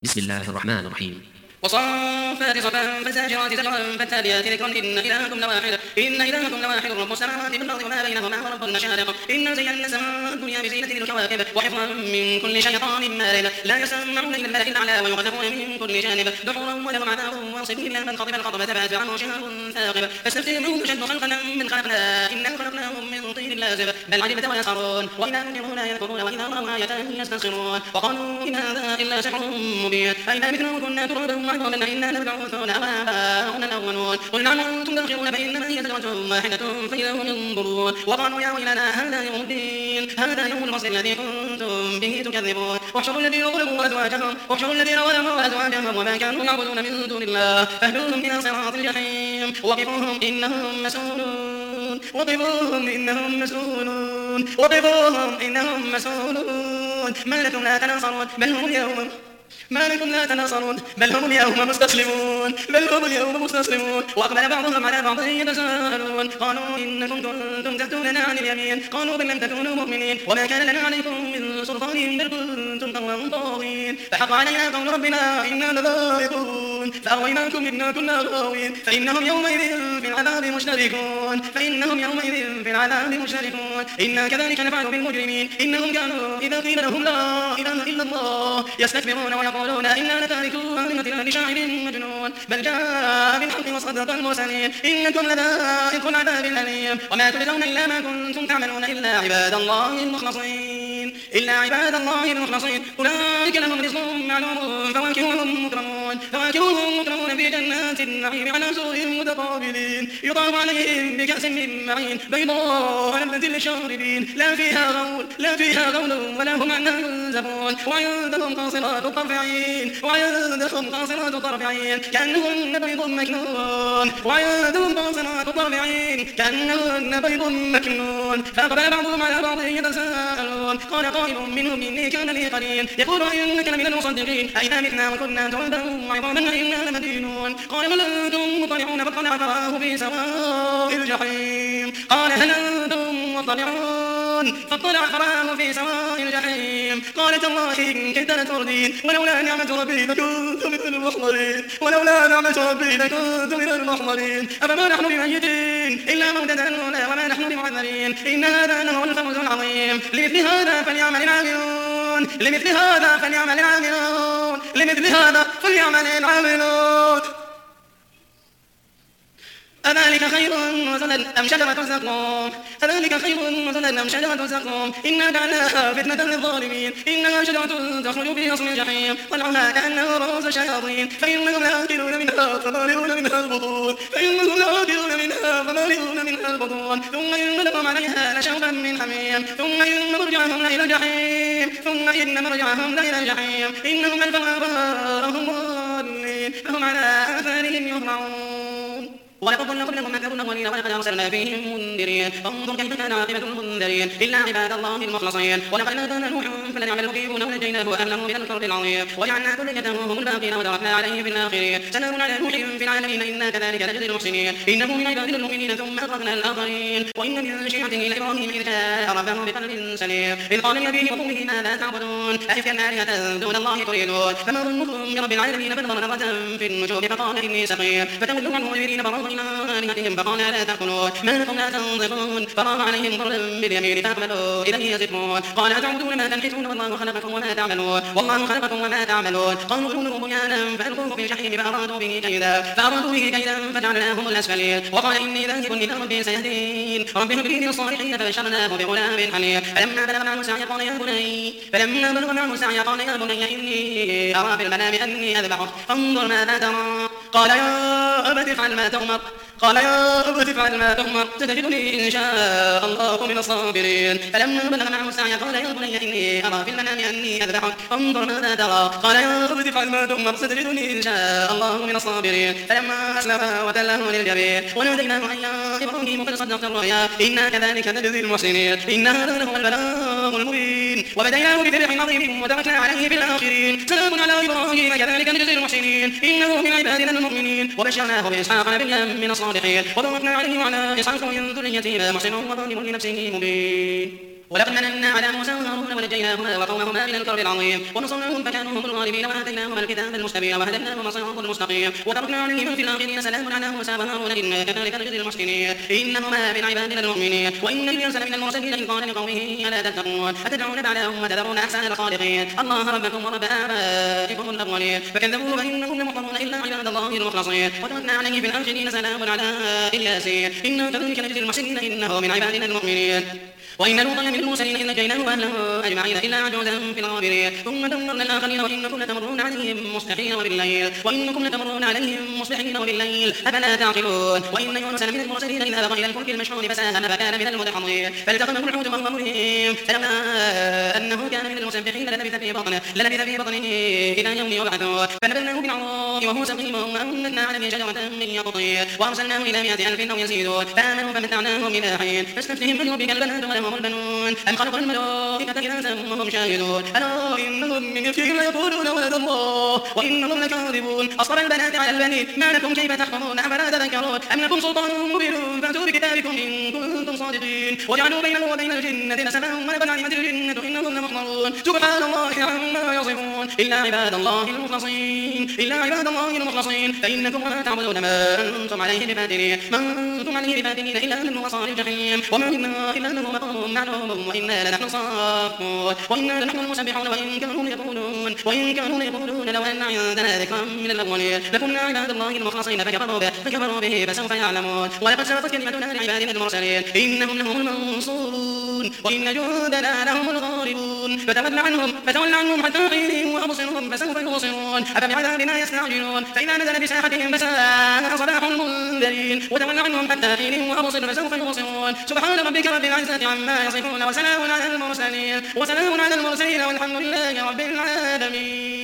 بسم الله الرحمن الرحيم. وصافات صفا فزاجرات زجرا فالتاليات ذكرا إن إلهكم لواحد رب السماوات والأرض وما بينهما ورب المشارق إنا زينا السماء الدنيا بزينة الكواكب وحفظا من كل شيطان مارد لا يسمعون إلى الملأ الأعلى ويقذفون من كل جانب دحورا ولهم عذاب واصب إلا من خطف الخطبة فأتبعه شهاب ثاقب فاستفتهم أشد خلقا من خلقنا إنا خلقناهم من طين لازب بل عجبت ويسخرون وإذا ذكروا لا يذكرون وإذا رأوا آية يستسخرون وقالوا إن هذا إلا سحر مبين أئذا متنا وكنا ترابا وعظاما إنا لمبعوثون أو آباؤنا الأولون قل نعم وأنتم داخرون فإنما هي زجرة واحدة فإذا هم ينظرون وقالوا يا ويلنا هذا يوم الدين هذا يوم الفصل الذي كنتم به تكذبون واحشروا الذين ظلموا وأزواجهم وما كانوا يعبدون من دون الله فاهدوهم إلى صراط الجحيم وقفوهم إنهم مسؤولون ما لكم لا تناصرون بل هم اليوم مستسلمون وأقبل بعضهم على بعض يتساءلون قالوا إنكم كنتم تأتوننا عن اليمين قالوا بل لم تكونوا مؤمنين وما كان لنا عليكم من سلطان بل كنتم قوما طاغين فحق علينا قول ربنا إنا لذائقون فأغويناكم إنا كنا غاوين فإنهم يومئذ في العذاب مشتركون إنا كذلك نفعل بالمجرمين إنهم كانوا إذا قيل لهم لا إله إلا الله يستكبرون ويقولون إنا لتاركو آلهتنا لشاعر مجنون بل جاء بالحق وصدق المرسلين إنكم لذائقو العذاب الأليم وما تجزون إلا ما كنتم تعملون إلا عباد الله المخلصين أولئك لهم رزق معلوم فواكه وهم مكرمون في جنات النعيم على سرر متقابلين يطاف عليهم بكأس من معين بيضاء لذة للشاربين لا فيها غول ولا هم عنها ينزفون وعندهم قاصرات الطرف عين كأنهن بيض مكنون فأقبل بعضهم على بعض يتساءلون قال قائل منهم إني كان لي قرين يقول إنك لمن المصدقين أئذا متنا وكنا ترابا وعظاما أئنا لمدينون قال بل أنتم مطلعون فاطلع فرآه في سواء الجحيم قال هل أنتم مطلعون فاطلع فرآه في سواء الجحيم قال تالله إن كدت لتردين ولولا نعمة ربي لكنت من المحضرين أفما نحن بميتين إلا موتة الأولى وما نحن بمعذبين إن هذا لهو الفوز العظيم لمثل هذا فليعمل العاملون أذلك خير مثلا أم شجرة زقوم إنا جعلناها فتنة للظالمين إنها شجرة تخرج في أصل الجحيم طلعها كأنه رؤوس الشياطين فإنهم لآكلون منها فمالئون منها البطون ثم إن لهم عليها لشوبا من حميم ثم إن مرجعهم لإلى الجحيم إنهم ألفوا آباءهم ضالين فهم على آثارهم يهرعون ولقد ضل قبلهم أكثر الأولين ولقد أرسلنا فيهم منذرين فانظر كيف كان عاقبة المنذرين إلا عباد الله المخلصين ولقد نادانا نوح فلنعم المجيبون ونجيناه وأهله من الكرب العظيم وجعلنا ذريته هم الباقين وتركنا عليه في الآخرين سلام على نوح في العالمين إنا كذلك نجزي المحسنين إنه من عبادنا المؤمنين ثم أغرقنا الآخرين وإن من شيعته لإبراهيم إذ جاء ربه بقلب سليم إذ قال لأبيه وقومه ماذا تعبدون أئفكا آلهة دون الله تريدون فما ظنكم برب العالمين بل ضل نظرة في النجوم فقال إني سقيم فتولوا عنه مدبرين فراغوا إلى آلهتهم فقال لا تأكلون ما لكم لا تنطقون فراغ عليهم ضربا باليمين فأقبلوا إليه يزفون قال أتعبدون ما تنحتون والله خلقكم وما تعملون قالوا ابنوا بنيانا فألقوه في الجحيم فأرادوا به كيدا فجعلناهم الأسفلين وقال إني ذاهب إلى ربي سيهدين رب هب لي من الصالحين فبشرناه بغلام حليم فلما بلغ معه السعي قال يا بني إني أرى في المنام أني أذبحك فانظر ماذا ترى قال يا أبت افعل ما تؤمر ستجدني إن شاء الله من الصابرين فلما بلغ معه السعي قال يا بني إني أرى في المنام أني أذبحك فانظر ماذا ترى قال يا أبت افعل ما تؤمر ستجدني إن شاء الله من الصابرين فلما أسلما وتله للجبين وناديناه أن يا إبراهيم قد صدقت الرؤيا إنا كذلك نجزي المحسنين إن هذا لهو البلاغ المبين وبديناه بفرح عظيم وتركنا عليه في الآخرين سلام على إبراهيم كذلك نجزي المحسنين إنه من عبادنا المؤمنين وبشرناه بإسحاق نبيا من الصالحين وباركنا عليه وعلى إسحاق من ذريته محسن وظالم لنفسه مبين ولقد مننا على موسى وهارون ونجيناهما وقومهما من الكرب العظيم ونصرناهم فكانوا هم الغالبين وآتيناهما الكتاب المستبين وهديناهما الصراط المستقيم وتركنا عليهم في الآخرين سلام على موسى وهارون إنا كذلك نجزي المحسنين إنهما من عبادنا المؤمنين وإن إلياس لمن المرسلين إذ قال لقومه ألا تتقون أتدعون بعلهم وتذرون أحسن الخالقين الله ربكم ورب آبائكم الأولين فكذبوه فإنهم لمحضرون إلا عباد الله المخلصين وتركنا عليه في الآخرين سلام على الياسين إنا كذلك نجزي المحسنين إنه من عبادنا المؤمنين وإن لوطا لمن المرسلين إذ نجيناه وأهله أجمعين إلا عجوزا في الغابرين ثم دمرنا الآخرين وإنكم لتمرون عليهم مصبحين وبالليل أفلا تعقلون وإن يونس لمن المرسلين إذ أبق إلى الفلك المشحون فساهم فكان من المدحضين فالتقمه الحوت وهو مليم فلولا أنه كان من المسبحين للبث في بطنه إلى يوم يبعثون فنبذناه بالعراء وهو سقيم وأنبتنا عليه شجرة من يقطين وأرسلناه إلى 100,000 أو يزيدون فآمنوا فمتعناهم إلى حين فاستفتهم لربك البنات ولهم البنون أم خلقوا الملائكة إناثا وهم شاهدون ألا إنهم من إفكهم ليقولون ولد الله وإنهم لكاذبون أصطفى البنات على البنين ما لكم كيف تحكمون أفلا تذكرون أم لكم سلطان مبين فأتوا بكتابكم إن كنتم صادقين وجعلوا بينه وبين الجنة نسبا ولقد علمت الجنة إنهم لمحضرون سبحان الله عما يصفون إلا عباد الله المخلصين فإنكم وما تعبدون ما أنتم عليه بفاتنين إلا من وصال الجحيم وما منا إلا له مقام معلوم وإنا لنحن صافون وإنا لنحن المسبحون وإن كانوا يقولون لو أن عندنا ذكرا من الأولين لكنا عباد الله المخلصين فكفروا به فسوف يعلمون ولقد سبقت كلمتنا لعبادنا المرسلين إنهم لهم المنصورون وإن جندنا لهم الغالبون فتول عنهم حتى حين وأبصرهم فسوف يبصرون أفبعذابنا يستعجلون فإذا نزل بساحتهم فساء صباح المنذرين وتول عنهم حتى حين وأبصر فسوف يبصرون سبحان ربك رب العزة عما يصفون وسلام على المرسلين والحمد لله رب العالمين.